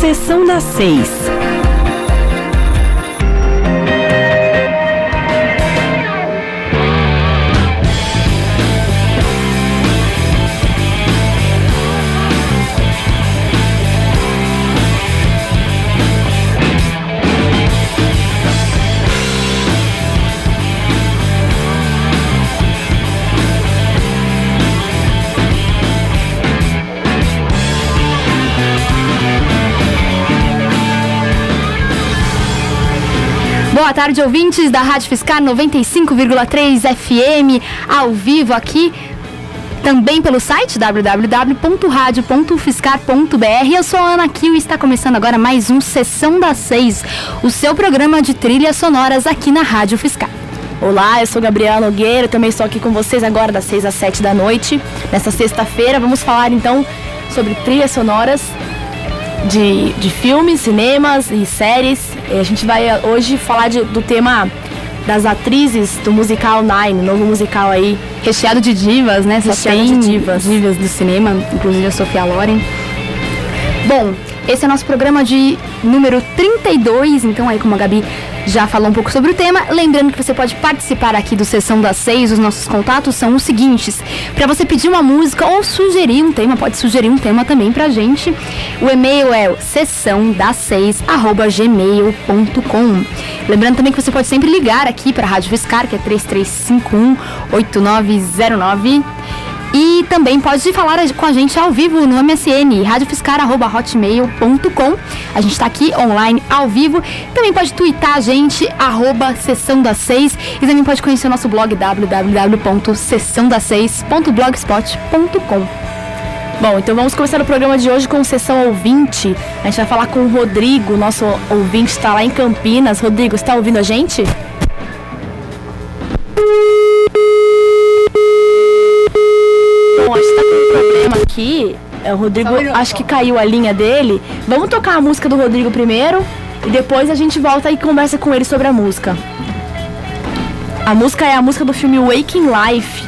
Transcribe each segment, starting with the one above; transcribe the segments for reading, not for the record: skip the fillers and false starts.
Sessão das 6. Boa tarde, ouvintes da Rádio Fiscar 95,3 FM, ao vivo aqui, também pelo site www.radio.fiscar.br. Eu sou a Ana Kiel e está começando agora mais um Sessão das 6, o seu programa de trilhas sonoras aqui na Rádio Fiscar. Olá, eu sou Gabriela Nogueira, também estou aqui com vocês agora das 6 às 7 da noite. Nessa sexta-feira vamos falar então sobre trilhas sonoras de filmes, cinemas e séries. A gente vai hoje falar do tema das atrizes do musical Nine, novo musical aí. Recheado de divas, né? Recheado de divas do cinema, inclusive a Sofia Loren. Bom, esse é o nosso programa de número 32, então aí como a Gabi já falou um pouco sobre o tema, lembrando que você pode participar aqui do Sessão das 6, os nossos contatos são os seguintes: para você pedir uma música ou sugerir um tema, pode sugerir um tema também pra gente, o e-mail é sessãodas6@gmail.com. Lembrando também que você pode sempre ligar aqui para a Rádio Fiscar, que é 3351-8909. E também pode falar com a gente ao vivo no MSN, radiofiscar@hotmail.com. A gente está aqui online, ao vivo. Também pode twittar a gente, @sessãodas6. E também pode conhecer o nosso blog, www.sessãodas6.blogspot.com. Bom, então vamos começar o programa de hoje com Sessão Ouvinte. A gente vai falar com o Rodrigo, nosso ouvinte está lá em Campinas. Rodrigo, está ouvindo a gente? Bom, acho que tá com um problema aqui. O Rodrigo, acho que caiu a linha dele. Vamos tocar a música do Rodrigo primeiro e depois a gente volta e conversa com ele sobre a música. A música é a música do filme Waking Life.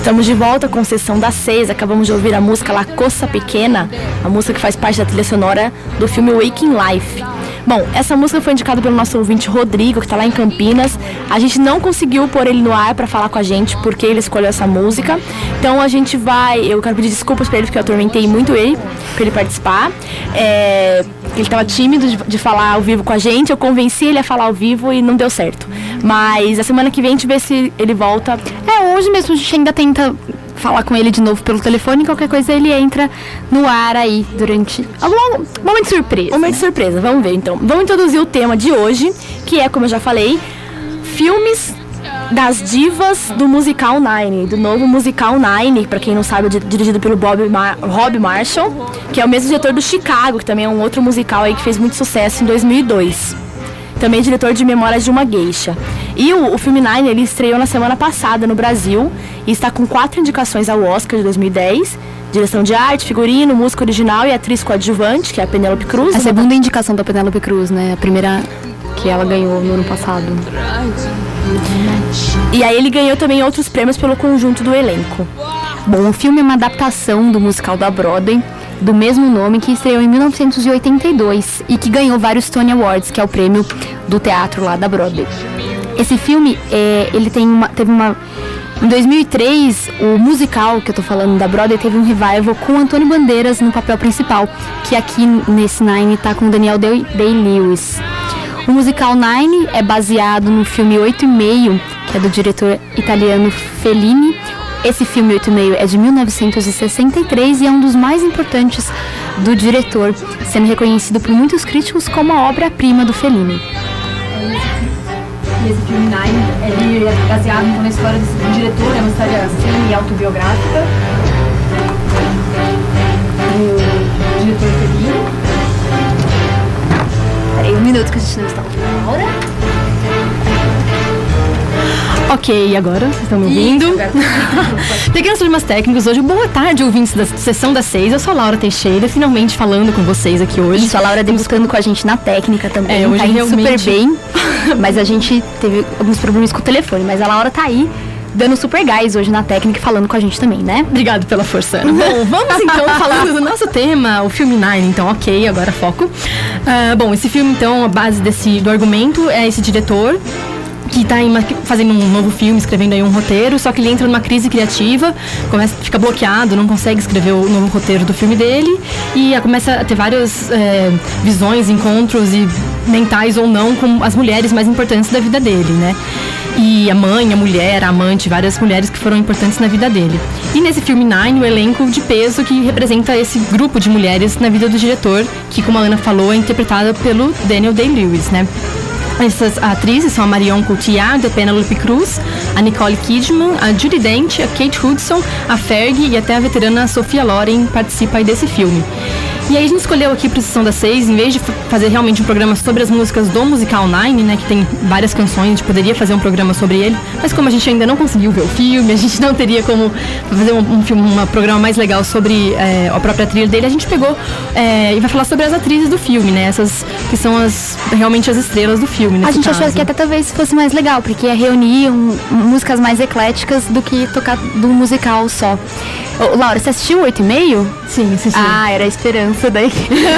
Estamos de volta com Sessão das 6. Acabamos de ouvir a música La Coça Pequena, a música que faz parte da trilha sonora do filme Waking Life. Bom, essa música foi indicada pelo nosso ouvinte Rodrigo, que está lá em Campinas. A gente não conseguiu pôr ele no ar para falar com a gente porque ele escolheu essa música. Então a gente eu quero pedir desculpas para ele porque eu atormentei muito ele para ele participar. Ele estava tímido de falar ao vivo com a gente. Eu convenci ele a falar ao vivo e não deu certo. Mas a semana que vem a gente vê se ele volta. Hoje mesmo a gente ainda tenta falar com ele de novo pelo telefone, qualquer coisa ele entra no ar aí durante algum momento de surpresa. Momento de surpresa, vamos ver então. Vamos introduzir o tema de hoje, que é, como eu já falei, filmes das divas do musical Nine, do novo musical Nine, pra quem não sabe, é dirigido pelo Rob Marshall, que é o mesmo diretor do Chicago, que também é um outro musical aí que fez muito sucesso em 2002. Também diretor de Memórias de uma Geisha. E o filme Nine, ele estreou na semana passada no Brasil e está com 4 indicações ao Oscar de 2010. Direção de arte, figurino, música original e atriz coadjuvante, que é a Penélope Cruz. A segunda indicação da Penélope Cruz, né? A primeira que ela ganhou no ano passado. E aí ele ganhou também outros prêmios pelo conjunto do elenco. Bom, o filme é uma adaptação do musical da Broadway, do mesmo nome, que estreou em 1982 e que ganhou vários Tony Awards, que é o prêmio do teatro lá da Broadway. Esse filme, em 2003, o musical que eu tô falando da Broadway teve um revival com Antônio Bandeiras no papel principal, que aqui nesse Nine tá com Daniel Day-Lewis. O musical Nine é baseado no filme 8,5, que é do diretor italiano Fellini. Esse filme 8,5 é de 1963 e é um dos mais importantes do diretor, sendo reconhecido por muitos críticos como a obra-prima do Fellini. Esse filme Nine, ele é baseado então, na história do diretor, é uma história semi-autobiográfica do diretor Fellini. Peraí, um minuto que a gente não está ouvindo a hora. Ok, agora vocês estão me ouvindo? Pequenos problemas técnicos hoje. Boa tarde, ouvintes da Sessão das 6. Eu sou a Laura Teixeira, finalmente falando com vocês aqui hoje. Isso, a Laura debutando com a gente na técnica também. Hoje tá indo realmente... super bem. Mas a gente teve alguns problemas com o telefone. Mas a Laura tá aí, dando super gás hoje na técnica e falando com a gente também, né? Obrigado pela força, Ana. Bom, vamos então falando do nosso tema, o filme Nine. Então, ok, agora foco. Bom, esse filme, então, a base do argumento é esse diretor que está fazendo um novo filme, escrevendo aí um roteiro, só que ele entra numa crise criativa, fica bloqueado, não consegue escrever o novo roteiro do filme dele e começa a ter várias visões, encontros e mentais ou não com as mulheres mais importantes da vida dele, né? E a mãe, a mulher, a amante, várias mulheres que foram importantes na vida dele. E nesse filme Nine, o elenco de peso que representa esse grupo de mulheres na vida do diretor, que, como a Ana falou, é interpretada pelo Daniel Day-Lewis, né? Essas atrizes são a Marion Cotillard, a Penélope Cruz, a Nicole Kidman, a Judi Dench, a Kate Hudson, a Fergie e até a veterana Sophia Loren participa aí desse filme. E aí a gente escolheu aqui para Sessão das 6, em vez de fazer realmente um programa sobre as músicas do musical Nine, né, que tem várias canções, a gente poderia fazer um programa sobre ele, mas como a gente ainda não conseguiu ver o filme, a gente não teria como fazer um programa mais legal sobre a própria trilha dele, a gente pegou e vai falar sobre as atrizes do filme, né, essas que são realmente as estrelas do filme. A gente achou que até talvez fosse mais legal, porque é reunir músicas mais ecléticas do que tocar do musical só. Ô, Laura, você assistiu 8,5? Sim, assisti. Ah, era a esperança daí.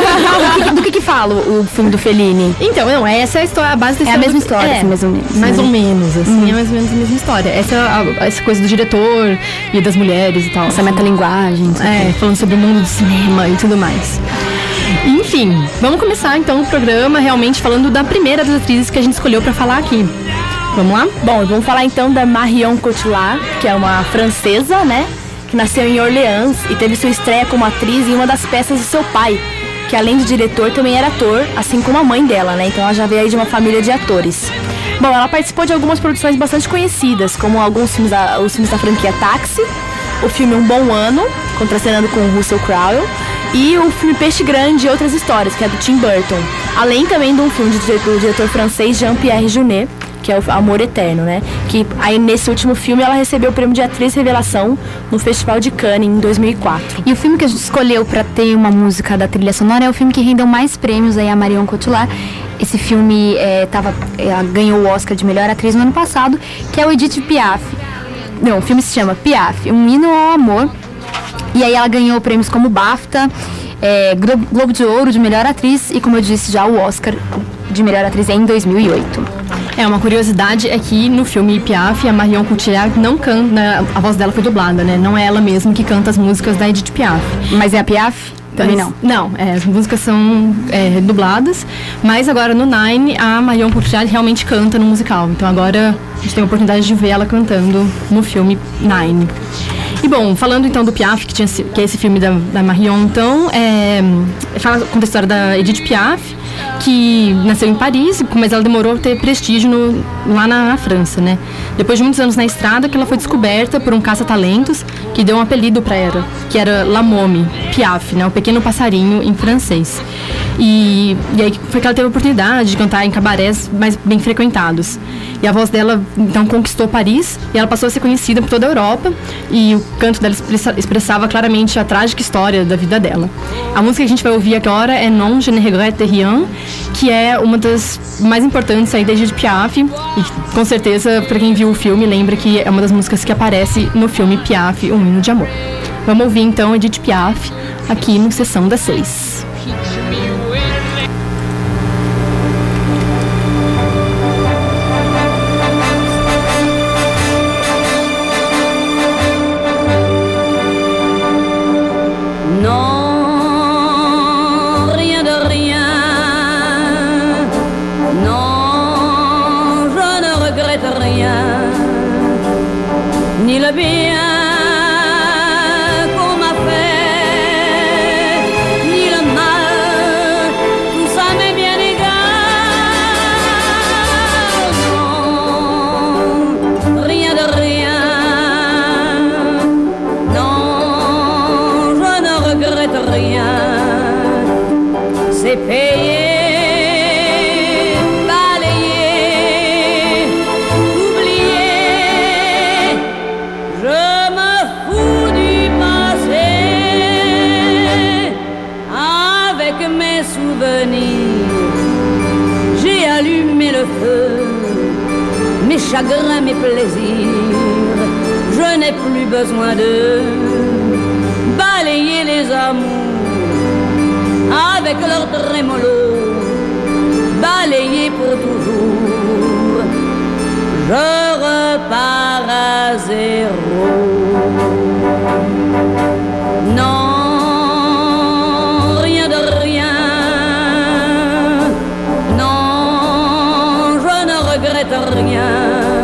Do que fala o filme do Fellini? Então, não, essa é a história, a base da história. É a mesma história, assim, mais ou menos. Mais ou menos, assim, é mais ou menos a mesma história. Essa coisa do diretor e das mulheres e tal. Essa metalinguagem. Falando sobre o mundo do cinema e tudo mais. Enfim, vamos começar então o programa realmente falando da primeira das atrizes que a gente escolheu pra falar aqui. Vamos lá? Bom, vamos falar então da Marion Cotillard, que é uma francesa, né? Que nasceu em Orleans e teve sua estreia como atriz em uma das peças de seu pai, que além de diretor também era ator, assim como a mãe dela, né? Então ela já veio aí de uma família de atores. Bom, ela participou de algumas produções bastante conhecidas, como os filmes da franquia Táxi, o filme Um Bom Ano, contracenando com o Russell Crowe, e o filme Peixe Grande e Outras Histórias, que é do Tim Burton. Além também de um filme do diretor francês Jean-Pierre Jeunet, que é o Amor Eterno, né? Que aí nesse último filme ela recebeu o prêmio de atriz revelação no Festival de Cannes em 2004. E o filme que a gente escolheu para ter uma música da trilha sonora é o filme que rendeu mais prêmios aí a Marion Cotillard. Esse filme ganhou o Oscar de melhor atriz no ano passado, que é o Edith Piaf. Não, o filme se chama Piaf, Um Hino ao Amor. E aí ela ganhou prêmios como BAFTA, Globo de Ouro de Melhor Atriz e, como eu disse já, o Oscar de Melhor Atriz em 2008. Uma curiosidade é que no filme Piaf, a Marion Cotillard não canta, a voz dela foi dublada, né? Não é ela mesma que canta as músicas da Edith Piaf. Mas é a Piaf? Também não. Não, as músicas são dubladas, mas agora no Nine a Marion Cotillard realmente canta no musical. Então agora a gente tem a oportunidade de ver ela cantando no filme Nine. E bom, falando então do Piaf, que é esse filme da Marion, então, conta a história da Edith Piaf, que nasceu em Paris, mas ela demorou a ter prestígio lá na França, né? Depois de muitos anos na estrada, que ela foi descoberta por um caça-talentos que deu um apelido para ela, que era La Momie, Piaf, né? O pequeno passarinho em francês. E aí foi que ela teve a oportunidade de cantar em cabarés mais bem frequentados. E a voz dela, então, conquistou Paris e ela passou a ser conhecida por toda a Europa. E o canto dela expressava claramente a trágica história da vida dela. A música que a gente vai ouvir agora é Non, je ne regrette rien, que é uma das mais importantes aí da Edith Piaf. E com certeza, para quem viu o filme, lembra que é uma das músicas que aparece no filme Piaf, Um Hino de Amor. Vamos ouvir então Edith Piaf aqui no Sessão das 6. Ni le bien qu'on m'a fait, ni le mal, tout ça m'est bien égal. Non, rien de rien. Non, je ne regrette rien. C'est payé. J'ai allumé le feu, mes chagrins, mes plaisirs. Je n'ai plus besoin de balayer les amours avec leur trémolo, balayer pour toujours. Je repars à zéro. Non. Rien,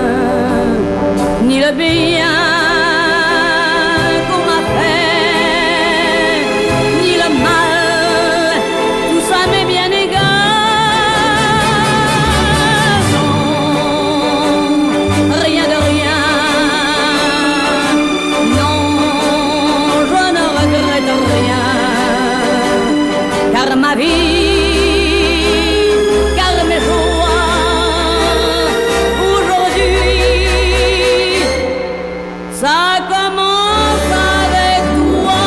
ni le bien qu'on m'a fait, ni le mal, tout ça m'est bien égal. Non, rien de rien. Non, je ne regrette rien, car ma vie, ça commence avec toi.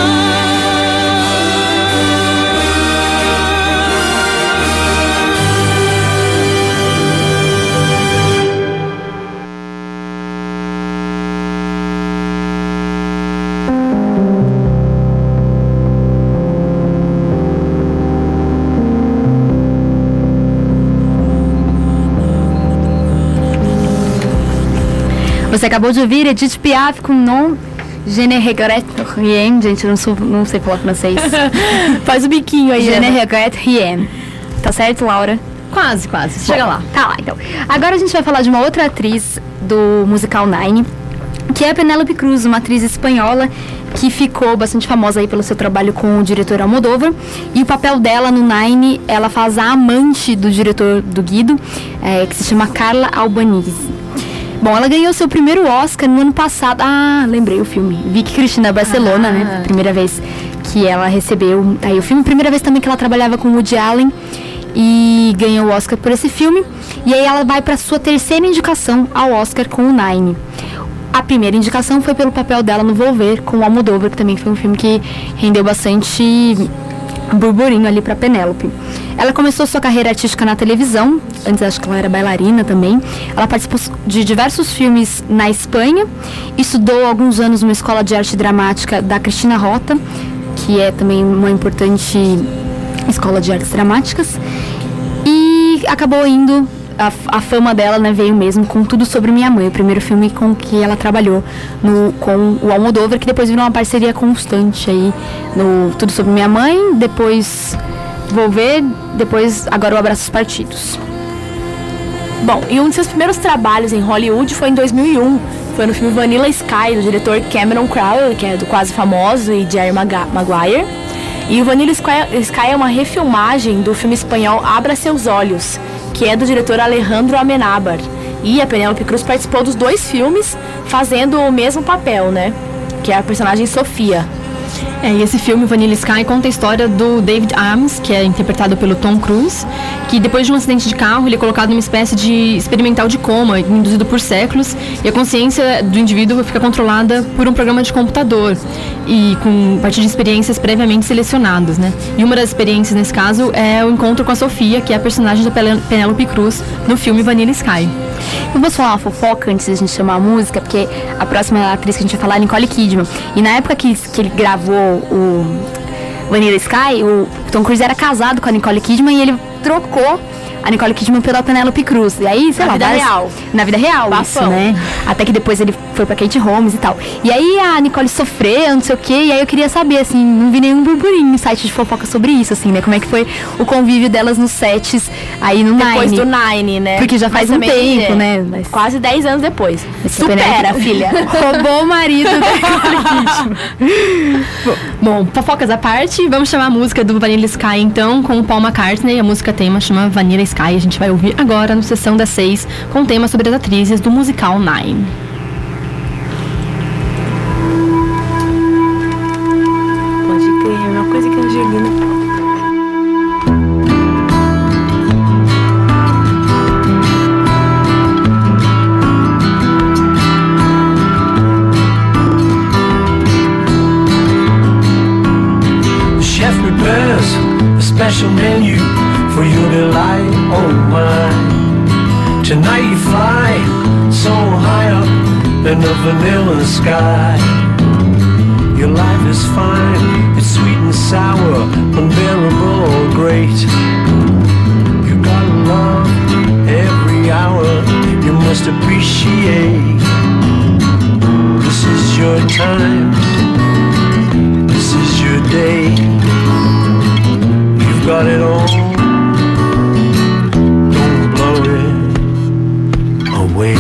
Você acabou de ouvir Edith Piaf com Non, je ne regrette rien. Gente, eu não sei falar francês. Faz o biquinho aí, Je ne regrette rien. Tá certo, Laura? Quase. Chega lá. Tá lá, então. Agora a gente vai falar de uma outra atriz do musical Nine, que é a Penélope Cruz, uma atriz espanhola que ficou bastante famosa aí pelo seu trabalho com o diretor Almodóvar. E o papel dela no Nine, ela faz a amante do diretor do Guido, que se chama Carla Albanese. Bom, ela ganhou seu primeiro Oscar no ano passado. Ah, lembrei o filme. Vicky Cristina Barcelona, né? Primeira vez que ela recebeu aí o filme. Primeira vez também que ela trabalhava com Woody Allen e ganhou o Oscar por esse filme. E aí ela vai para sua terceira indicação ao Oscar com o Nine. A primeira indicação foi pelo papel dela no Volver com o Almodóvar, que também foi um filme que rendeu bastante burburinho ali pra Penélope. Ela começou sua carreira artística na televisão, antes acho que ela era bailarina também. Ela participou de diversos filmes na Espanha, estudou alguns anos numa escola de arte dramática da Cristina Rota, que é também uma importante escola de artes dramáticas, e acabou indo, a fama dela, né, veio mesmo com Tudo Sobre Minha Mãe, o primeiro filme com que ela trabalhou com o Almodóvar, que depois virou uma parceria constante aí no Tudo Sobre Minha Mãe, depois Vou Ver, depois agora o Abraços Partidos. Bom, e um de seus primeiros trabalhos em Hollywood foi em 2001, foi no filme Vanilla Sky, do diretor Cameron Crowe, que é do Quase Famoso, e Jerry Maguire. E o Vanilla Sky é uma refilmagem do filme espanhol Abra Seus Olhos, que é do diretor Alejandro Amenábar. E a Penélope Cruz participou dos 2 filmes, fazendo o mesmo papel, né? Que é a personagem Sofia. E esse filme, Vanilla Sky, conta a história do David Ames, que é interpretado pelo Tom Cruise, que depois de um acidente de carro, ele é colocado numa espécie de experimental de coma, induzido por séculos, e a consciência do indivíduo fica controlada por um programa de computador, e a partir de experiências previamente selecionadas, né? E uma das experiências, nesse caso, é o encontro com a Sofia, que é a personagem da Penélope Cruz, no filme Vanilla Sky. Eu vou falar uma fofoca antes da gente chamar a música, porque a próxima atriz que a gente vai falar é Nicole Kidman. E na época que ele gravou o Vanilla Sky, o Tom Cruise era casado com a Nicole Kidman e ele trocou a Nicole Kidman pela Penélope Cruz. E aí, sei lá, na vida real, Bafão. isso, né? Até que depois ele foi pra Kate Holmes e tal. E aí a Nicole sofreu, não sei o quê, e aí eu queria saber, assim, não vi nenhum burburinho no site de fofoca sobre isso, assim, né? Como é que foi o convívio delas nos sets aí no Nine. Depois do Nine, né? Porque já faz um tempo, né? Mas quase 10 anos depois. supera, filha. Roubou o marido da Nicole Kidman. Bom, fofocas à parte, vamos chamar a música do Vanilla Sky, então, com o Paul McCartney. A música tema chama Vanilla Sky. A gente vai ouvir agora no Sessão das 6, com o tema sobre as atrizes do musical Nine. Pode crer, é uma coisa que a Angelina... Special menu for your delight, oh my. Tonight you fly so high up in the vanilla sky. Your life is fine, it's sweet and sour, unbearable or great. You gotta love every hour, you must appreciate. This is your time, this is your day. Got it all, don't blow it away.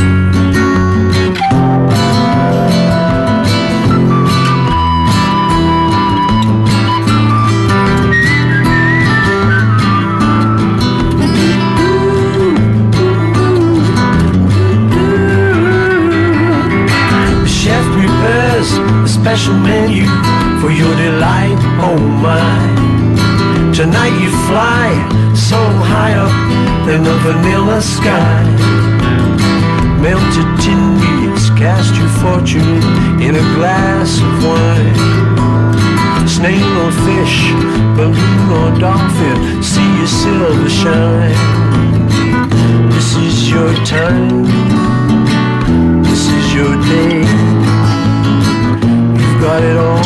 The chef prepares a special menu for your delight, oh my. Tonight you fly so high up in the vanilla sky. Melted tin beads cast your fortune in a glass of wine. Snail or fish, balloon or dolphin, see your silver shine. This is your time, this is your day. You've got it all,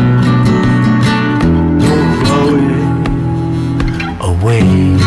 don't blow it away.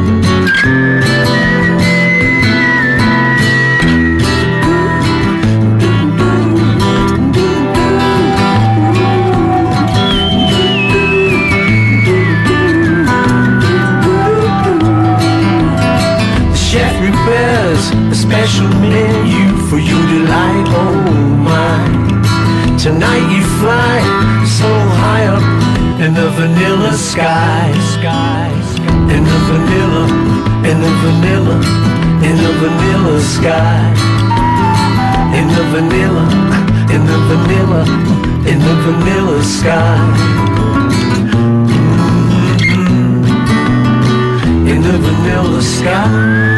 The chef prepares a special menu for your delight, oh my. Tonight you fly so high up in the vanilla sky. In the vanilla, in the vanilla, in the vanilla sky. In the vanilla, in the vanilla, in the vanilla sky. Mm-hmm. In the vanilla sky.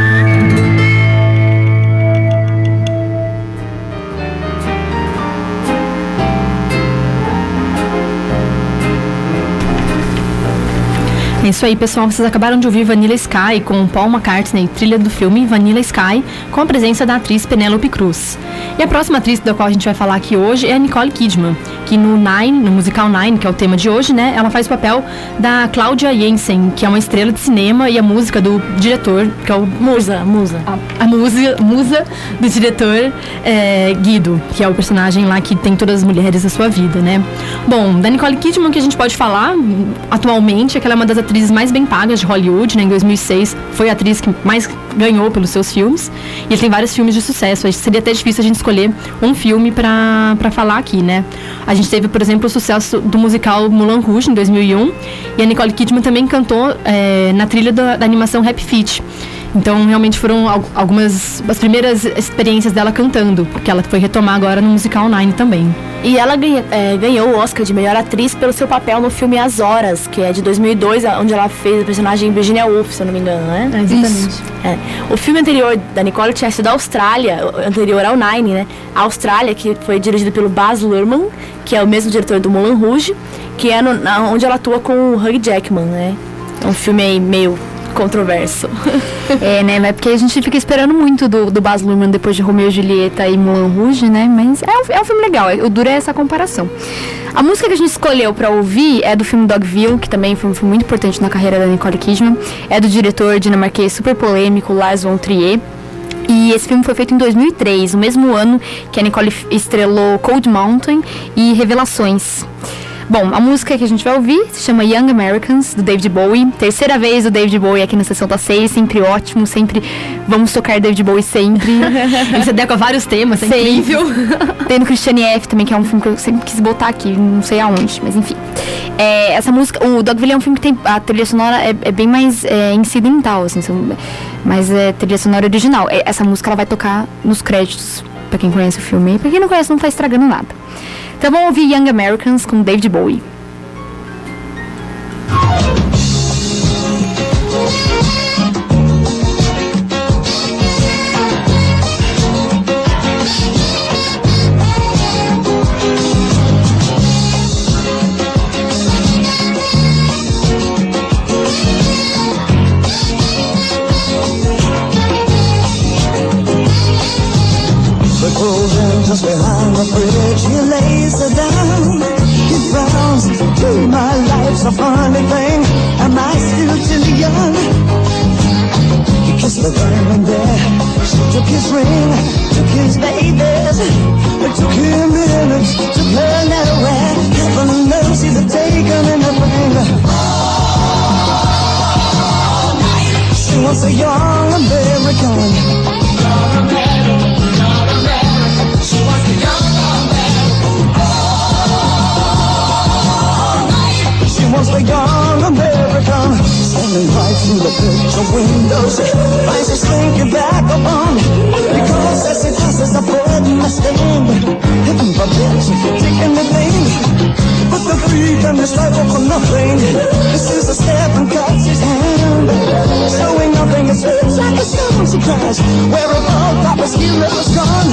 isso aí, pessoal. Vocês acabaram de ouvir Vanilla Sky com Paul McCartney, trilha do filme Vanilla Sky, com a presença da atriz Penélope Cruz. E a próxima atriz da qual a gente vai falar aqui hoje é a Nicole Kidman, que no musical Nine, que é o tema de hoje, né, ela faz o papel da Claudia Jensen, que é uma estrela de cinema, e a música do diretor, que é o Musa. a musa do diretor Guido, que é o personagem lá que tem todas as mulheres da sua vida, né? Bom, da Nicole Kidman, que a gente pode falar atualmente é que ela é uma das atrizes mais bem pagas de Hollywood, né? Em 2006 foi a atriz que mais ganhou pelos seus filmes, e ele tem vários filmes de sucesso. Acho que seria até difícil a gente escolher um filme pra falar aqui, né? A gente teve, por exemplo, o sucesso do musical Moulin Rouge em 2001, e a Nicole Kidman também cantou na trilha da animação Happy Feet. Então, realmente foram algumas das primeiras experiências dela cantando, porque ela foi retomar agora no musical Nine também. E ela ganhou o Oscar de melhor atriz pelo seu papel no filme As Horas, que é de 2002, onde ela fez a personagem Virginia Woolf, se eu não me engano, né? Exatamente. O filme anterior da Nicole tinha sido a Austrália, anterior ao Nine, né? A Austrália, que foi dirigido pelo Baz Luhrmann, que é o mesmo diretor do Moulin Rouge, que é onde ela atua com o Hugh Jackman, né? É um filme aí meio controverso. Né? Porque a gente fica esperando muito do Baz Luhrmann depois de Romeo e Julieta e Moulin Rouge, né? Mas é um filme legal. O duro é essa comparação. A música que a gente escolheu pra ouvir é do filme Dogville, que também foi um filme muito importante na carreira da Nicole Kidman. É do diretor dinamarquês super polêmico, Lars von Trier. E esse filme foi feito em 2003, o mesmo ano que a Nicole estrelou Cold Mountain e Revelações. Bom, a música que a gente vai ouvir se chama Young Americans, do David Bowie. Terceira vez o David Bowie aqui na Sessão da 6, sempre ótimo, sempre vamos tocar David Bowie sempre. Ele se adequa a vários temas, é incrível. Tem no Christiane F. também, que é um filme que eu sempre quis botar aqui, não sei aonde, mas enfim. Essa música, o Dogville é um filme que tem, a trilha sonora é bem mais incidental, assim, mas é trilha sonora original. Essa música ela vai tocar nos créditos, pra quem conhece o filme, e pra quem não conhece não tá estragando nada. Então vamos ouvir Young Americans com David Bowie. Just behind the bridge, he lays her down. He frowns, my life's a funny thing. Am I still too young? He kissed the girl there. She took his ring, took his babies. It took him minutes to learn that away. Heaven knows he's taken in the ring. She wants a young American. Wants a young American, standing right through the picture windows. Finds her slinking back upon, because as it passes the bread in the stand, heaven forbid taking the name. But the freedom is life for nothing. This is a step and cuts his hand, showing nothing. It feels like a song she cries, where above Papa's hero is gone.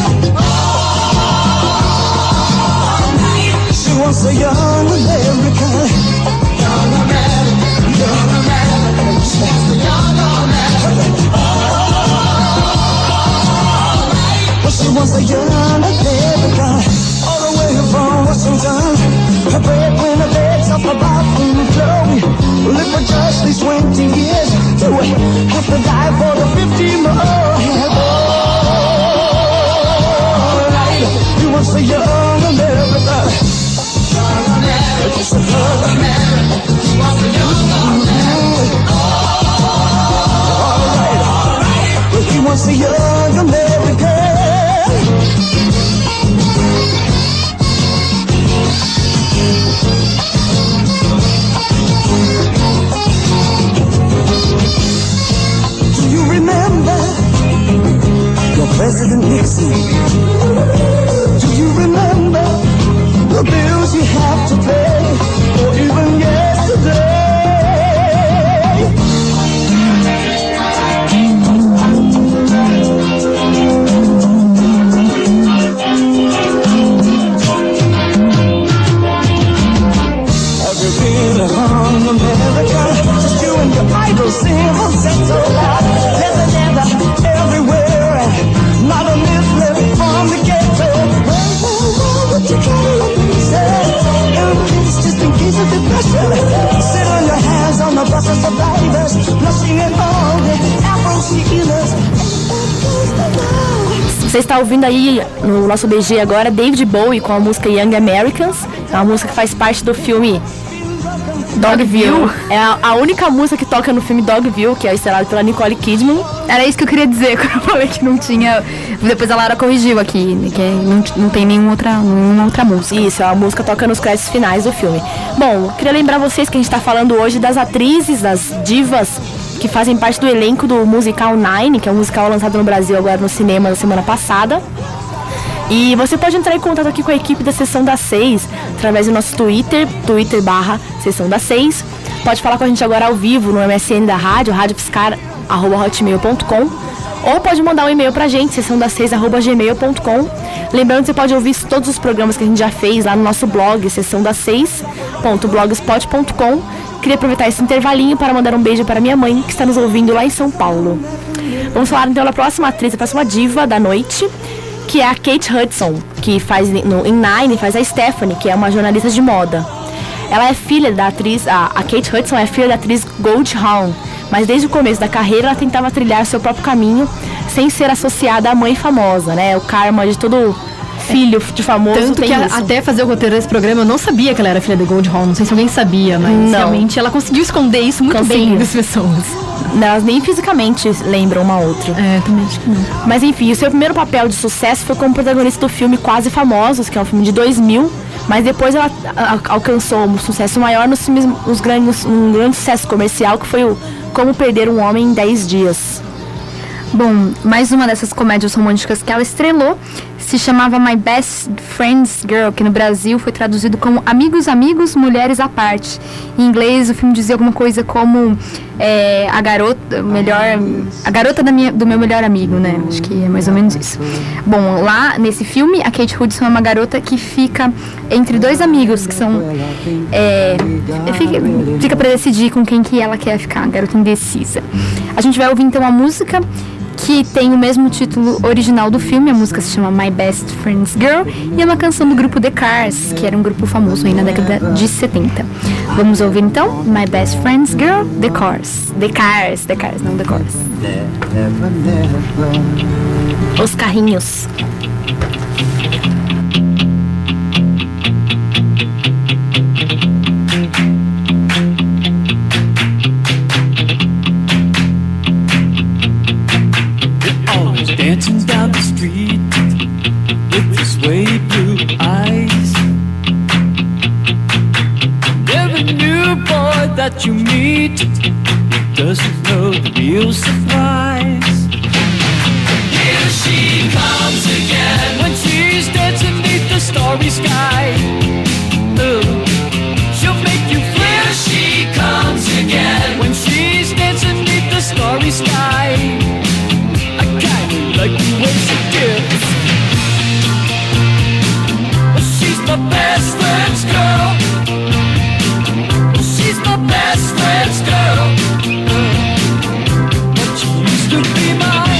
She wants a young American. Young American, young American, she wants the young American. Well, she wants a young American, all the way from Washington. Her breadwinner begs off the bathroom floor. Live for just these 20 years to have to die for the 50 more. Right, he wants a young American. Just a young American. He wants a young American. All right. Well, he wants a young American. Do you remember your President Nixon? Do you remember the bills you have to pay, or even yesterday? Have you been around America? Just you Você está ouvindo aí no nosso BG agora David Bowie com a música Young Americans. É uma música que faz parte do filme Dogville. É a única música que toca no filme Dogville, que é estrelado pela Nicole Kidman. Era isso que eu queria dizer quando eu falei que não tinha. Depois a Lara corrigiu aqui, que não tem nenhuma outra música. Isso, a música toca nos créditos finais do filme. Bom, eu queria lembrar vocês que a gente está falando hoje das atrizes, das divas que fazem parte do elenco do musical Nine, que é um musical lançado no Brasil agora no cinema na semana passada. E você pode entrar em contato aqui com a equipe da Sessão das 6 através do nosso Twitter, Twitter/Sessão das 6. Pode falar com a gente agora ao vivo no MSN da rádio, radiofiscar@hotmail.com, ou pode mandar um e-mail pra gente, sessãodas6@gmail.com. Lembrando que você pode ouvir todos os programas que a gente já fez lá no nosso blog, sessãodas6.blogspot.com. Queria aproveitar esse intervalinho para mandar um beijo para minha mãe, que está nos ouvindo lá em São Paulo. Vamos falar então da próxima atriz, a próxima diva da noite, que é a Kate Hudson, que faz em Nine, faz a Stephanie, que é uma jornalista de moda. Ela é filha da atriz, a Kate Hudson é filha da atriz Goldie Hawn, mas desde o começo da carreira ela tentava trilhar seu próprio caminho sem ser associada à mãe famosa, né? O karma de todo filho de famoso. Tanto tem que isso. até fazer o roteiro desse programa eu não sabia que ela era filha da Goldie Hawn. Não sei se alguém sabia, mas Não. realmente ela conseguiu esconder isso muito bem das pessoas. Elas nem fisicamente lembram uma outra. É, também acho que não. Mas enfim, o seu primeiro papel de sucesso foi como protagonista do filme Quase Famosos, que é um filme de 2000, mas depois ela alcançou um sucesso maior nos filmes, um grande sucesso comercial, que foi o Como Perder um Homem em 10 Dias. Bom, mais uma dessas comédias românticas que ela estrelou se chamava My Best Friend's Girl, que no Brasil foi traduzido como Amigos, Amigos, Mulheres à Parte. Em inglês, o filme dizia alguma coisa como a garota do meu melhor amigo, né? Acho que é mais ou menos isso. Bom, lá nesse filme, a Kate Hudson é uma garota que fica entre dois amigos, que são... fica pra decidir com quem que ela quer ficar, a garota indecisa. A gente vai ouvir então a música que tem o mesmo título original do filme. A música se chama My Best Friend's Girl e é uma canção do grupo The Cars, que era um grupo famoso aí na década de 70. Vamos ouvir então My Best Friend's Girl, The Cars, não The Cars. Os carrinhos. Dancing down the street with your sway blue eyes. Every new boy that you meet doesn't know the real surprise. Here she comes again when she's dancing beneath the starry sky. Oh, she'll make you feel. Here she comes again when she's dancing beneath the starry sky. Like the way she dips. She's my best friend's girl. She's my best friend's girl. But she used to be mine.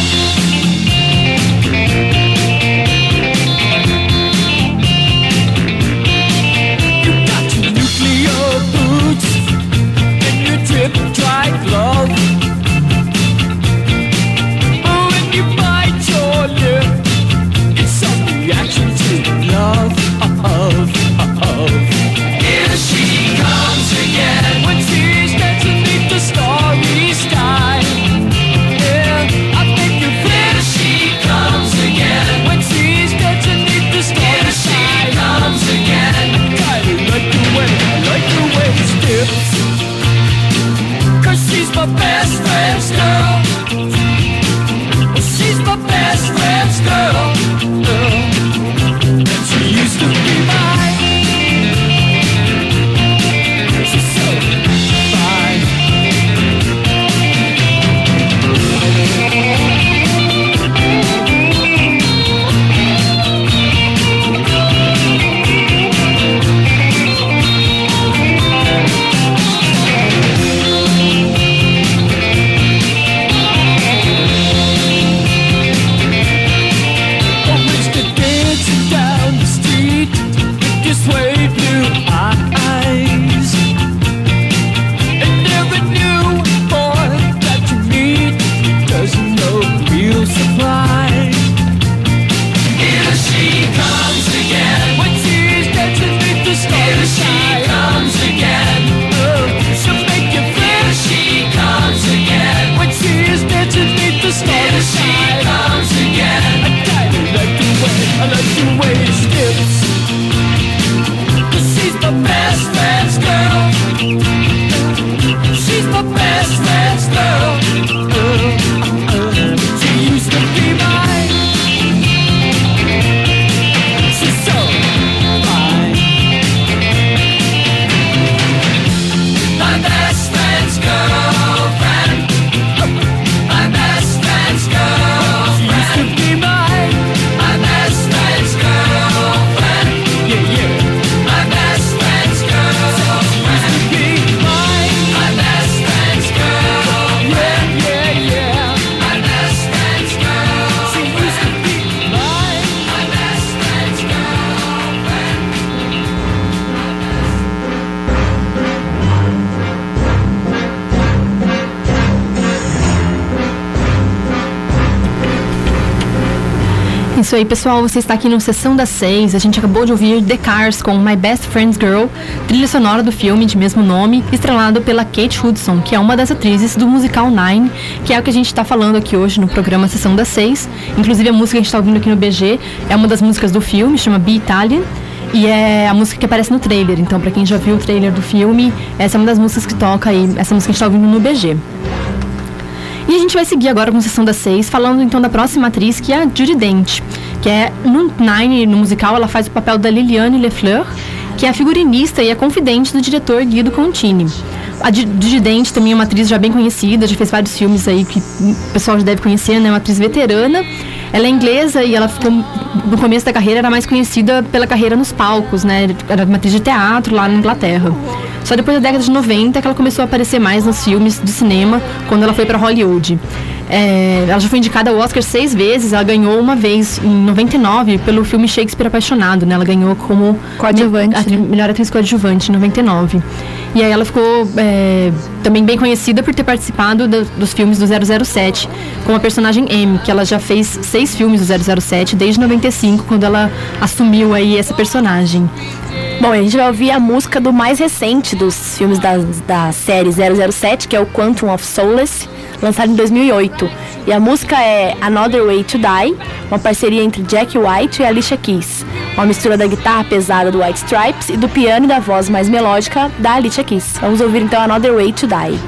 Isso aí, pessoal, você está aqui no Sessão das 6. A gente acabou de ouvir The Cars com My Best Friend's Girl, trilha sonora do filme de mesmo nome, estrelado pela Kate Hudson, que é uma das atrizes do musical Nine, que é o que a gente está falando aqui hoje no programa Sessão das 6. Inclusive, a música que a gente está ouvindo aqui no BG é uma das músicas do filme, chama Be Italian, e é a música que aparece no trailer. Então, para quem já viu o trailer do filme, essa é uma das músicas que toca aí, essa música que a gente está ouvindo no BG. E a gente vai seguir agora com a Sessão das 6, falando então da próxima atriz, que é a Judi Dench, que é no Nine, no musical, ela faz o papel da Liliane Lefleur, que é a figurinista e a confidente do diretor Guido Contini. A Judi Dench também é uma atriz já bem conhecida, já fez vários filmes aí que o pessoal já deve conhecer, né? Uma atriz veterana. Ela é inglesa e ela ficou, no começo da carreira, era mais conhecida pela carreira nos palcos, né? Era uma atriz de teatro lá na Inglaterra. Só depois da década de 90 que ela começou a aparecer mais nos filmes de cinema, quando ela foi para Hollywood. Ela já foi indicada ao Oscar 6 vezes, ela ganhou uma vez em 99 pelo filme Shakespeare Apaixonado, né? Ela ganhou como melhor atriz coadjuvante em 99. E aí ela ficou também bem conhecida por ter participado dos filmes do 007 com a personagem M, que ela já fez 6 filmes do 007 desde 95, quando ela assumiu aí essa personagem. Bom, a gente vai ouvir a música do mais recente dos filmes da série 007, que é o Quantum of Solace, lançado em 2008. E a música é Another Way to Die, uma parceria entre Jack White e Alicia Keys. Uma mistura da guitarra pesada do White Stripes e do piano e da voz mais melódica da Alicia Keys. Vamos ouvir então Another Way to Die.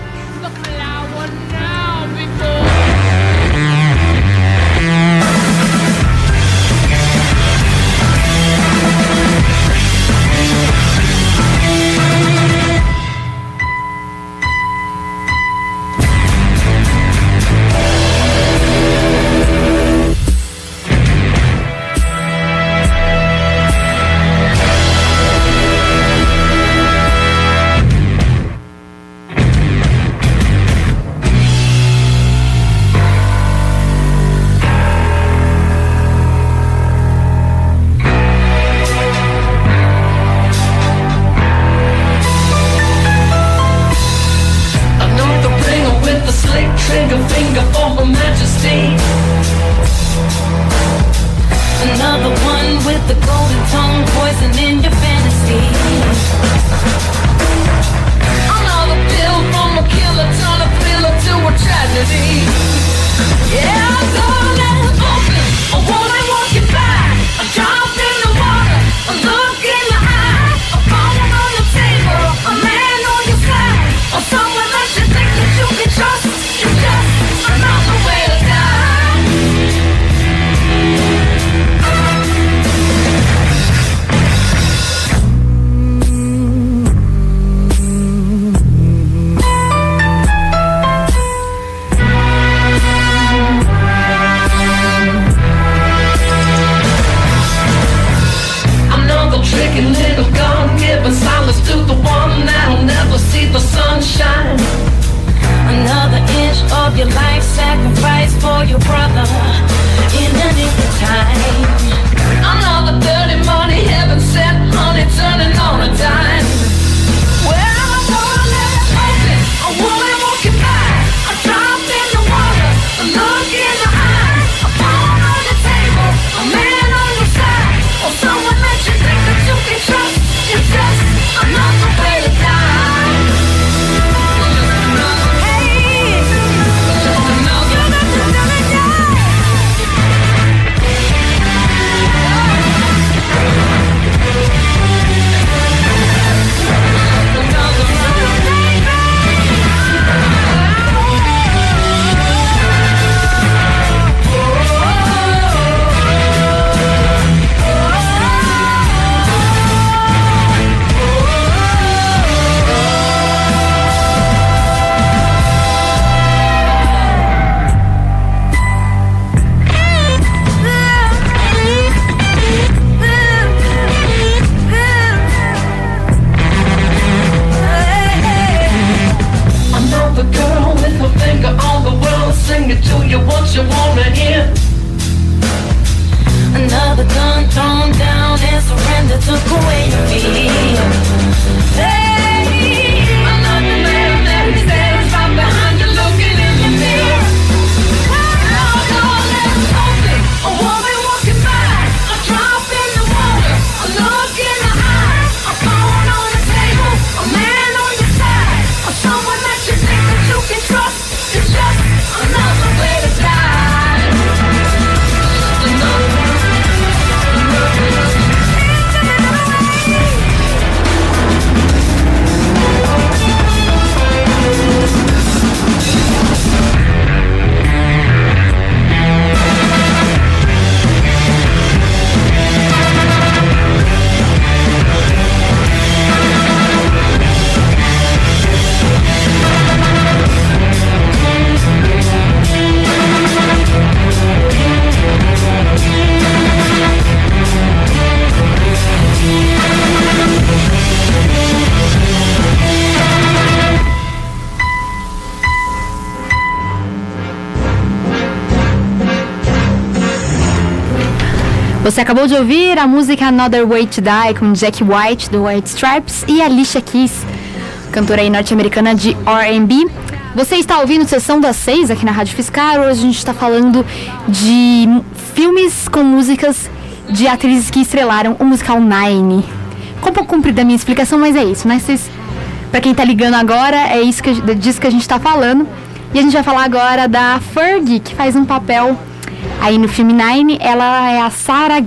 Você acabou de ouvir a música Another Way to Die com Jack White, do White Stripes, e Alicia Keys, cantora aí norte-americana de R&B. Você está ouvindo Sessão das 6 aqui na Rádio Fiscar. Hoje a gente está falando de filmes com músicas de atrizes que estrelaram o musical Nine. Ficou um pouco comprida a minha explicação, mas é isso, né? Pra quem tá ligando agora, é isso disso que a gente tá falando. E a gente vai falar agora da Fergie, que faz um papel aí no filme Nine. Ela é a Sarah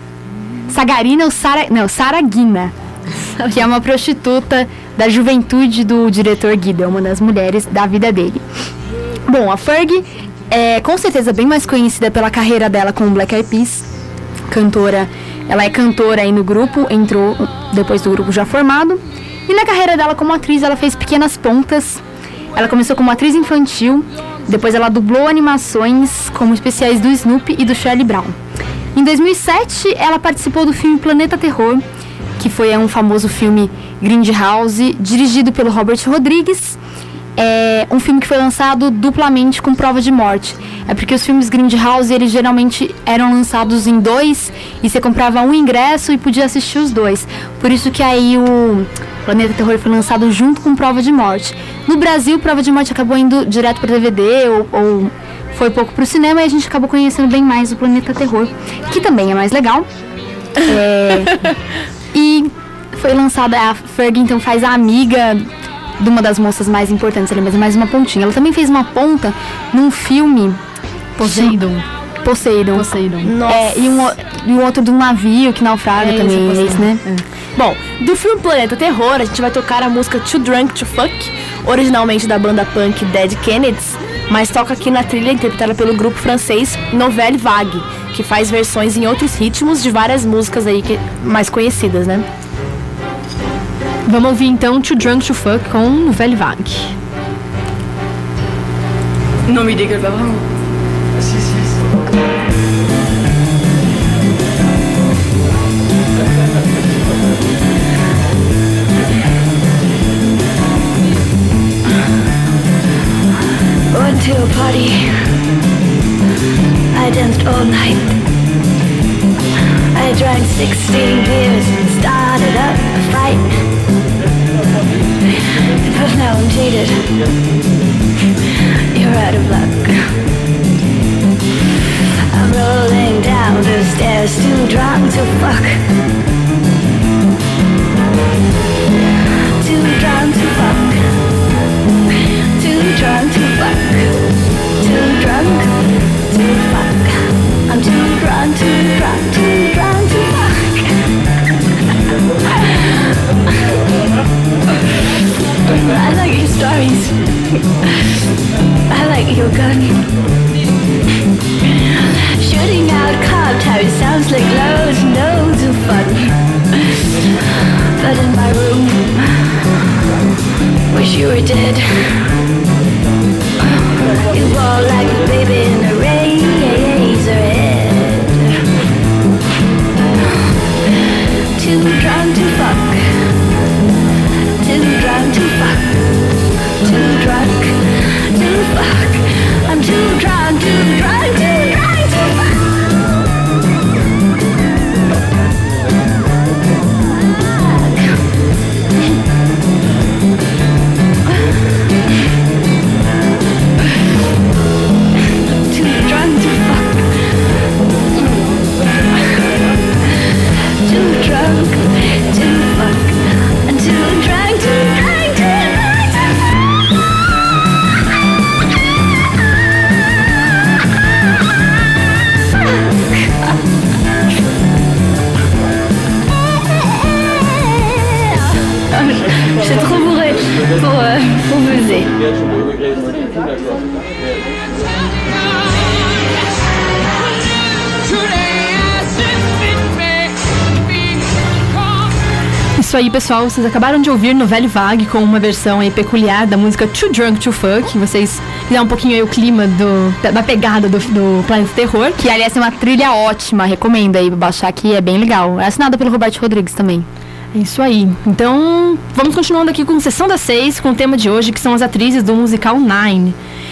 Gina, que é uma prostituta da juventude do diretor Guido, uma das mulheres da vida dele. Bom, a Fergie é com certeza bem mais conhecida pela carreira dela com o Black Eyed Peas, cantora. Ela é cantora aí no grupo, entrou depois do grupo já formado. E na carreira dela como atriz, ela fez pequenas pontas. Ela começou como atriz infantil, depois ela dublou animações como especiais do Snoopy e do Charlie Brown. Em 2007, ela participou do filme Planeta Terror, que foi um famoso filme Grindhouse, dirigido pelo Robert Rodrigues. É um filme que foi lançado duplamente com prova de morte. É porque os filmes Grindhouse, eles geralmente eram lançados em 2 e você comprava um ingresso e podia assistir os 2. Por isso que aí o Planeta Terror foi lançado junto com prova de morte. No Brasil, prova de morte acabou indo direto para DVD ou foi pouco para o cinema, e a gente acabou conhecendo bem mais o Planeta Terror, que também é mais legal. E foi lançada, a Fergie então faz a amiga de uma das moças mais importantes ali, mas é mais uma pontinha. Ela também fez uma ponta num filme Poseidon. Nossa. E um outro de um navio que naufraga também, é esse, né? Bom, do filme Planeta Terror, a gente vai tocar a música Too Drunk to Fuck, originalmente da banda punk Dead Kennedys, mas toca aqui na trilha interpretada pelo grupo francês Nouvelle Vague, que faz versões em outros ritmos de várias músicas aí mais conhecidas, né? Vamos ouvir então Too Drunk to Fuck com Nouvelle Vague. Non mais dégueule pas vraiment. Si. Went to a party. I danced all night. I drank 16 beers and started up a fight. But now I'm jaded. You're out of luck. I'm rolling down the stairs, too drunk to fuck. Too drunk to fuck. Too drunk to fuck. Too drunk to fuck. I'm too drunk to fuck. I like your stories. I like your gun. Shooting out cop towers sounds like loads of fun. But in my room, wish you were dead. You walk like a baby in a razor head. Too drunk to fuck. Too drunk to fuck. Too drunk to fuck. I'm too drunk to fuck. Je suis trop bourrée pour buzzer. Isso aí, pessoal, vocês acabaram de ouvir Nouvelle Vague com uma versão aí peculiar da música Too Drunk to Fuck. Vocês fizeram um pouquinho aí o clima da pegada do Planeta Terror. Que, aliás, é uma trilha ótima, recomendo aí baixar aqui, é bem legal. É assinada pelo Robert Rodrigues também. É isso aí. Então, vamos continuando aqui com Sessão das 6, com o tema de hoje, que são as atrizes do musical Nine.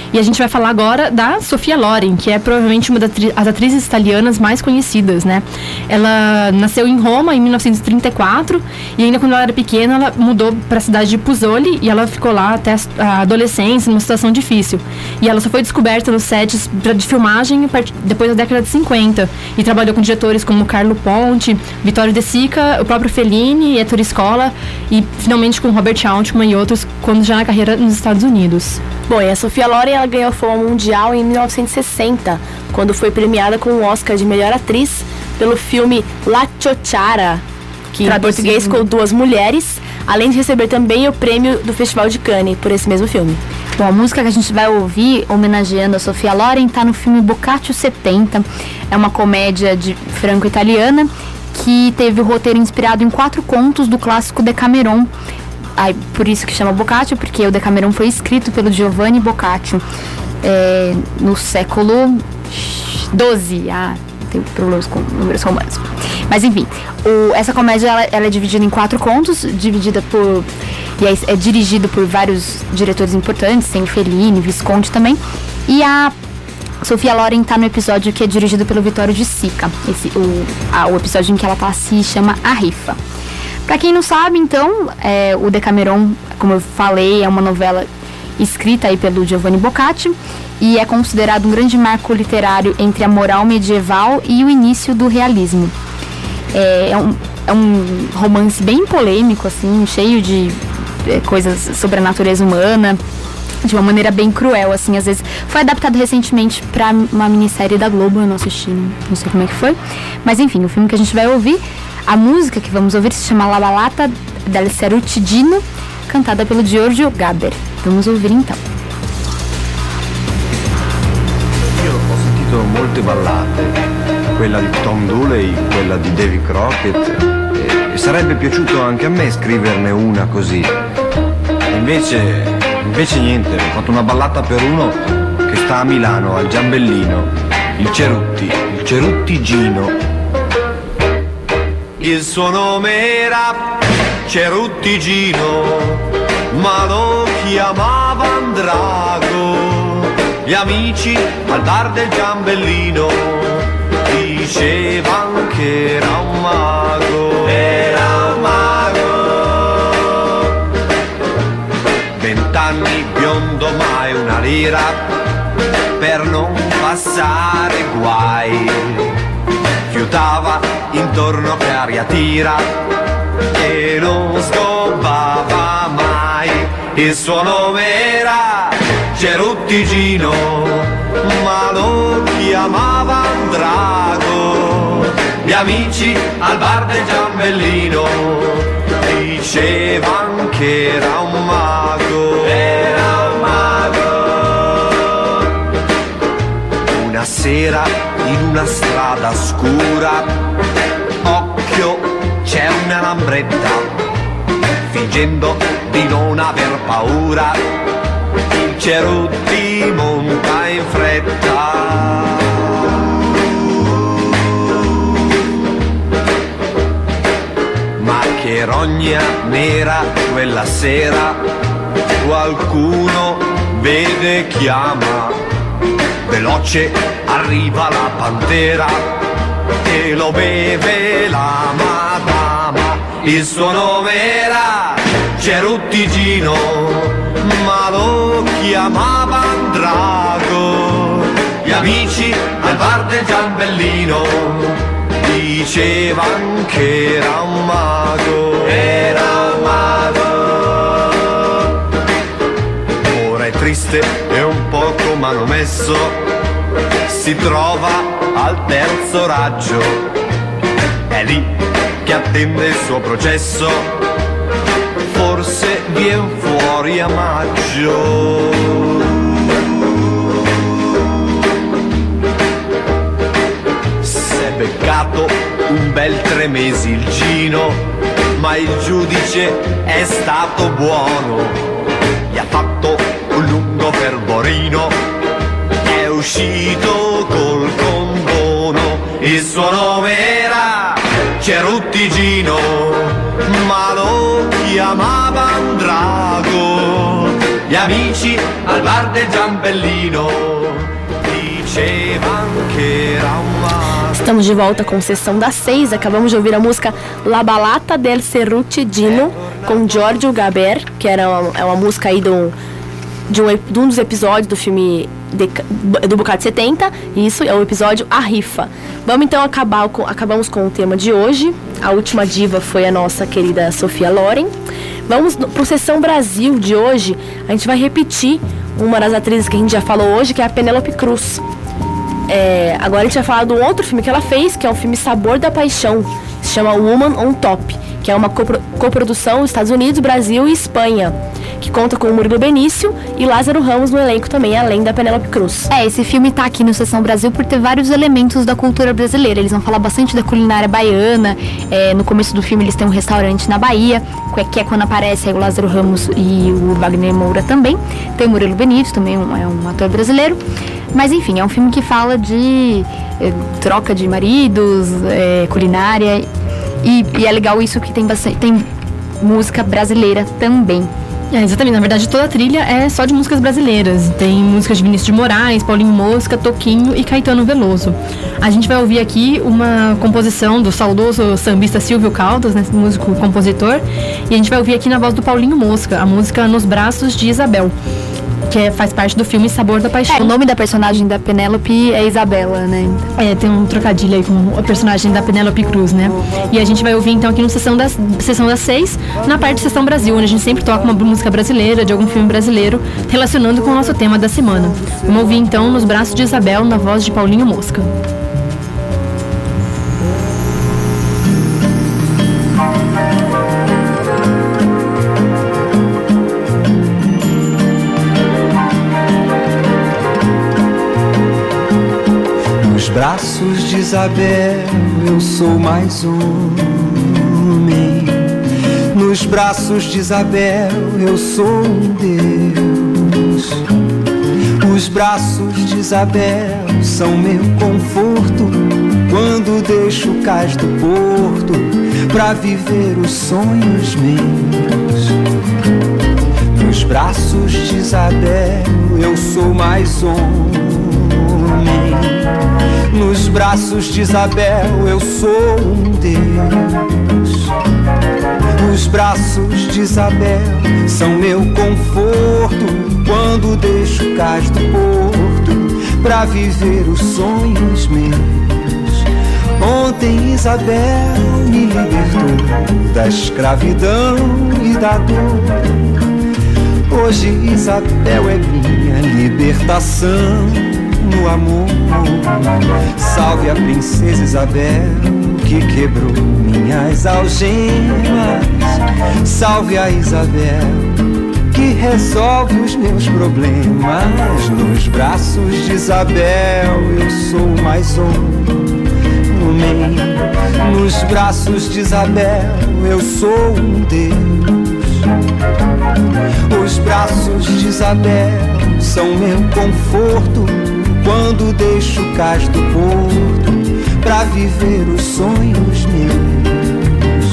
E a gente vai falar agora da Sophia Loren, que é provavelmente uma das atrizes italianas mais conhecidas, né? Ela nasceu em Roma em 1934 e ainda quando ela era pequena ela mudou para a cidade de Puzzoli e ela ficou lá até a adolescência, numa situação difícil. E ela só foi descoberta nos sets de filmagem depois da década de 50 e trabalhou com diretores como Carlo Ponti, Vittorio De Sica, o próprio Fellini, Ettore Scola e finalmente com Robert Altman e outros quando já na carreira nos Estados Unidos. Bom, e a Sophia Loren ela ganhou fama mundial em 1960, quando foi premiada com o Oscar de melhor atriz pelo filme La Ciociara, que em português ficou Duas Mulheres, além de receber também o prêmio do Festival de Cannes por esse mesmo filme. Bom, a música que a gente vai ouvir, homenageando a Sophia Loren, está no filme Boccaccio 70. É uma comédia franco-italiana que teve o roteiro inspirado em 4 contos do clássico Decameron. Por isso que chama Boccaccio, porque o Decameron foi escrito pelo Giovanni Boccaccio no século XII. Tem problemas com números romanos. Mas enfim, essa comédia ela é dividida em 4 contos, e é dirigido por vários diretores importantes, tem o Fellini, Visconti também. E a Sophia Loren tá no episódio que é dirigido pelo Vittorio De Sica. O episódio em que ela se chama A Rifa. Pra quem não sabe, então, o Decameron, como eu falei, é uma novela escrita aí pelo Giovanni Boccaccio e é considerado um grande marco literário entre a moral medieval e o início do realismo. É um romance bem polêmico, assim, cheio de coisas sobre a natureza humana, de uma maneira bem cruel, assim, às vezes. Foi adaptado recentemente pra uma minissérie da Globo, eu não assisti, não sei como é que foi. Mas enfim, o filme que a gente vai ouvir, a música que vamos ouvir se chama La Ballata del Cerrutigino, cantada pelo Giorgio Gaber. Vamos ouvir então. Io ho sentito molte ballate, quella di Tom Dooley, quella di Davy Crockett, e sarebbe piaciuto anche a me scriverne una così. Invece niente, ho fatto una ballata per uno che sta a Milano, al Giambellino, il Ceruttigino. Il suo nome era Ceruttigino, ma lo chiamavano Drago. Gli amici al bar del Giambellino dicevano che era un mago. Era un mago. 20 anni, biondo, mai una lira per non passare guai. Fiutava intorno che aria tira e non scoppava mai. Il suo nome era Ceruttigino, ma lo chiamavano Drago. Gli amici al bar del Giambellino dicevano che era un mago. Era un mago. Una sera in una strada scura, occhio, c'è una lambretta, fingendo di non aver paura, il Cerutti monta in fretta. Ma che rogna nera quella sera, qualcuno vede, chiama, veloce arriva la pantera e lo beve la madama. Il suo nome era Ceruttigino, ma lo chiamavano Drago. Gli amici al bar del Giambellino dicevano che era un mago. Era un mago. Ora è triste e un poco manomesso, si trova al terzo raggio, è lì che attende il suo processo, forse vien fuori a maggio. S'è beccato un bel 3 mesi il Gino, ma il giudice è stato buono, gli ha fatto un lungo fervorino, è uscito col condono. Il suo nome era Ceruttigino, ma lo chiamavano Drago. gli amici al bar del Giambellino dicevano che era una... Estamos de volta com Sessão das 6. Acabamos de ouvir a música La Ballata del Cerruti Dino com Giorgio Gaber, que é uma música aí de um dos episódios do filme do Bocado 70. Isso é o episódio A Rifa. Vamos então acabamos com o tema de hoje. A última diva foi a nossa querida Sophia Loren. Vamos pro Sessão Brasil de hoje. A gente vai repetir uma das atrizes que a gente já falou hoje, que é a Penélope Cruz. Agora a gente vai falar de um outro filme que ela fez, que é o filme Sabor da Paixão. Se chama Woman on Top, que é uma coprodução dos Estados Unidos, Brasil e Espanha, que conta com o Murilo Benício e Lázaro Ramos no elenco também, além da Penélope Cruz. Esse filme tá aqui no Sessão Brasil por ter vários elementos da cultura brasileira. Eles vão falar bastante da culinária baiana. No começo do filme eles têm um restaurante na Bahia, que é quando aparece aí o Lázaro Ramos e o Wagner Moura também. Tem o Murilo Benício, também é um ator brasileiro. Mas enfim, é um filme que fala de troca de maridos, culinária. E é legal isso que tem música brasileira também. Exatamente, na verdade toda a trilha é só de músicas brasileiras. Tem músicas de Vinícius de Moraes, Paulinho Mosca, Toquinho e Caetano Veloso. A gente vai ouvir aqui uma composição do saudoso sambista Silvio Caldas, né, músico compositor. E a gente vai ouvir aqui na voz do Paulinho Mosca, a música Nos Braços de Isabel, que faz parte do filme Sabor da Paixão. O nome da personagem da Penélope é Isabela, né? Tem um trocadilho aí com a personagem da Penélope Cruz, né? E a gente vai ouvir então aqui no Sessão das 6, na parte de Sessão Brasil, onde a gente sempre toca uma música brasileira, de algum filme brasileiro, relacionando com o nosso tema da semana. Vamos ouvir então Nos Braços de Isabel, na voz de Paulinho Mosca. Nos braços de Isabel eu sou mais homem. Nos braços de Isabel eu sou um Deus. Os braços de Isabel são meu conforto quando deixo o cais do porto pra viver os sonhos meus. Nos braços de Isabel eu sou mais homem. Nos braços de Isabel eu sou um Deus. Os braços de Isabel são meu conforto quando deixo o cais do porto pra viver os sonhos meus. Ontem Isabel me libertou da escravidão e da dor. Hoje Isabel é minha libertação no amor. Salve a princesa Isabel que quebrou minhas algemas. Salve a Isabel que resolve os meus problemas. Nos braços de Isabel eu sou mais homem. Nos braços de Isabel eu sou um Deus. Os braços de Isabel são meu conforto quando deixo o cais do porto pra viver os sonhos meus.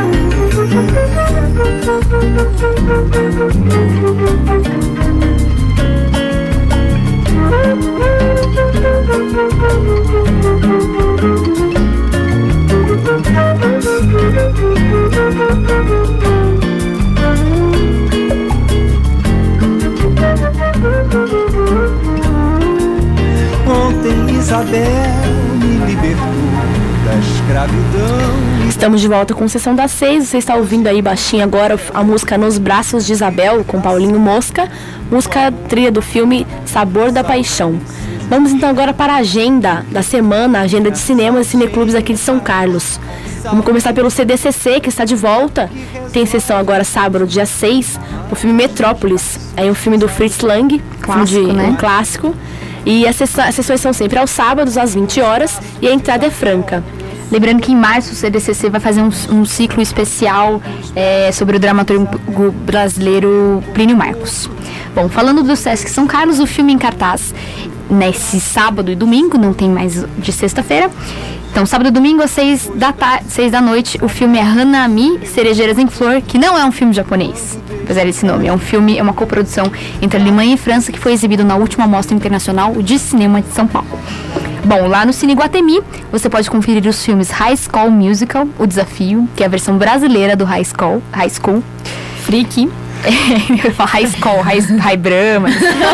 Ontem Isabel me libertou da escravidão. Estamos de volta com Sessão das 6. Você está ouvindo aí baixinho agora a música Nos Braços de Isabel, com Paulinho Mosca, música trilha do filme Sabor da Paixão. Vamos então agora para a agenda da semana, a agenda de cinemas e cineclubes aqui de São Carlos. Vamos começar pelo CDCC, que está de volta. Tem sessão agora sábado, dia 6, o filme Metrópolis. É um filme do Fritz Lang, Clássico, né? Um clássico. E as sessões são sempre aos sábados, às 20 horas, e a entrada é franca. Lembrando que em março o CDCC vai fazer um ciclo especial sobre o dramaturgo brasileiro Plínio Marcos. Bom, falando do Sesc São Carlos, o filme em cartaz nesse sábado e domingo, não tem mais de sexta-feira. Então, sábado e domingo, às 6 da noite, o filme é Hanami, Cerejeiras em Flor, que não é um filme japonês, apesar desse nome. É uma coprodução entre Alemanha e França, que foi exibido na última Mostra Internacional de Cinema de São Paulo. Bom, lá no Cine Iguatemi, você pode conferir os filmes High School Musical, O Desafio, que é a versão brasileira do High School. Freak. Eu falo High School, High Brahma.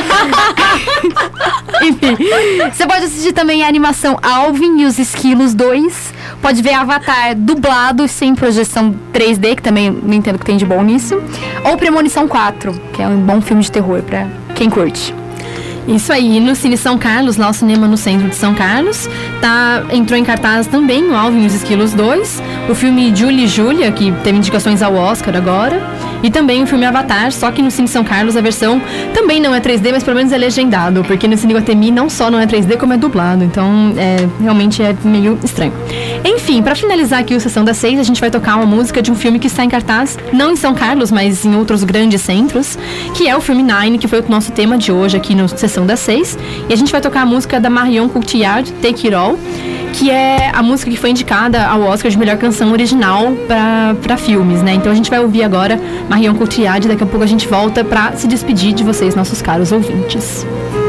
Enfim, você pode assistir também a animação Alvin e os Esquilos 2. Pode ver Avatar dublado, sem projeção 3D, que também não entendo o que tem de bom nisso. Ou Premonição 4, que é um bom filme de terror pra quem curte. Isso aí, no Cine São Carlos, lá o cinema no centro de São Carlos, entrou em cartaz também o Alvin e os Esquilos 2, o filme Julie e Julia, que teve indicações ao Oscar agora, e também o filme Avatar, só que no Cine São Carlos a versão também não é 3D, mas pelo menos é legendado, porque no Cine Iguatemi não só não é 3D, como é dublado, então realmente é meio estranho. Enfim, pra finalizar aqui o Sessão das 6, a gente vai tocar uma música de um filme que está em cartaz, não em São Carlos, mas em outros grandes centros, que é o filme Nine, que foi o nosso tema de hoje aqui no Sessão das 6, e a gente vai tocar a música da Marion Cotillard, Take It All, que é a música que foi indicada ao Oscar de melhor canção original para filmes, né? Então a gente vai ouvir agora Marion Cotillard e daqui a pouco a gente volta para se despedir de vocês, nossos caros ouvintes.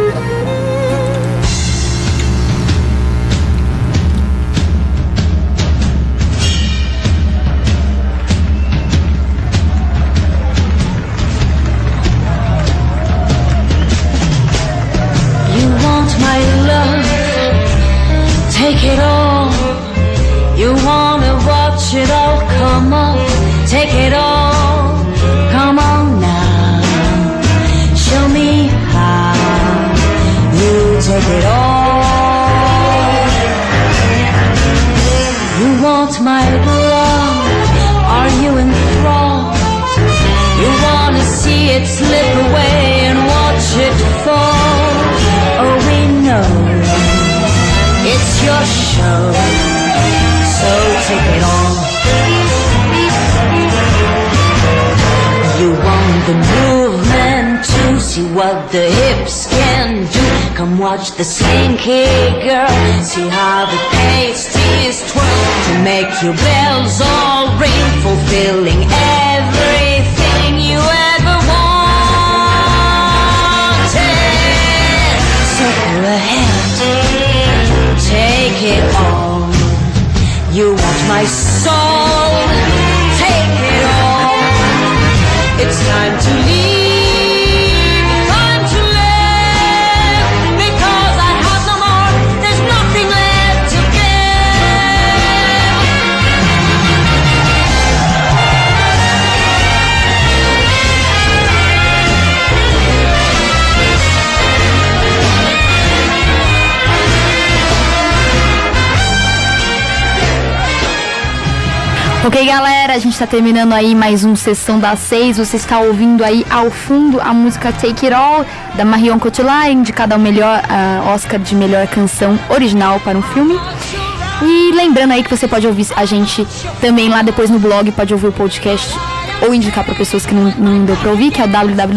Take it all. You wanna watch it all. Come on, take it all. Come on now. Show me how you take it all. You want my love? Are you enthralled? You wanna see it slip away and watch it fall? Oh, we know it's your show, so take it on. You want the movement to see what the hips can do. Come watch the slinky girl, see how the pasties twirl to make your bells all ring, fulfilling everything you ever wanted. So go ahead, take it all. You want my soul? Take it all. It's time to leave, time to live, because I have no more, there's nothing left to Ok, galera, a gente tá terminando aí mais um Sessão das 6. Você está ouvindo aí ao fundo a música Take It All, da Marion Cotillard, indicada ao melhor Oscar de melhor canção original para um filme. E lembrando aí que você pode ouvir a gente também lá depois no blog, pode ouvir o podcast ou indicar para pessoas que não deu para ouvir, que é o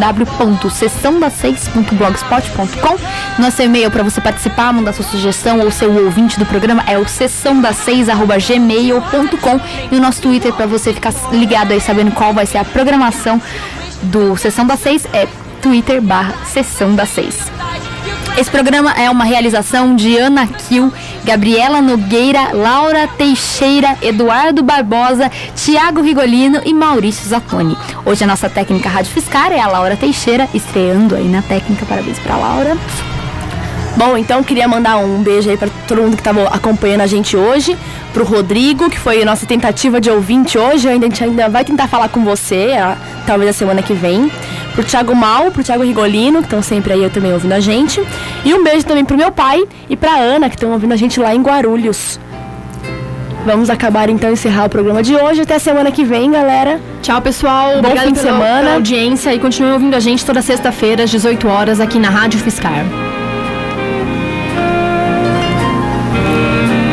www.sessãodas6.blogspot.com. Nosso e-mail para você participar, mandar sua sugestão ou ser o ouvinte do programa é o sessãodas6@gmail.com. E o nosso Twitter, para você ficar ligado aí, sabendo qual vai ser a programação do Sessão das 6, é Twitter/Sessão das 6. Esse programa é uma realização de Ana Kiel, Gabriela Nogueira, Laura Teixeira, Eduardo Barbosa, Tiago Rigolino e Maurício Zattoni. Hoje a nossa técnica Rádio Fiscar é a Laura Teixeira, estreando aí na técnica. Parabéns pra Laura. Bom, então queria mandar um beijo aí pra todo mundo que estava acompanhando a gente hoje, pro Rodrigo, que foi a nossa tentativa de ouvinte hoje. A gente ainda vai tentar falar com você, talvez a semana que vem. Pro Thiago Mal, pro Thiago Rigolino, que estão sempre aí também ouvindo a gente. E um beijo também pro meu pai e pra Ana, que estão ouvindo a gente lá em Guarulhos. Vamos acabar então, encerrar o programa de hoje. Até a semana que vem, galera. Tchau, pessoal. Bom fim de semana. Pela audiência e continue ouvindo a gente toda sexta-feira às 18 horas aqui na Rádio Fiscar.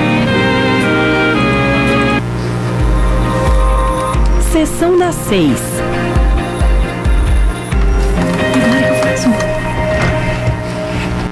Sessão das 6.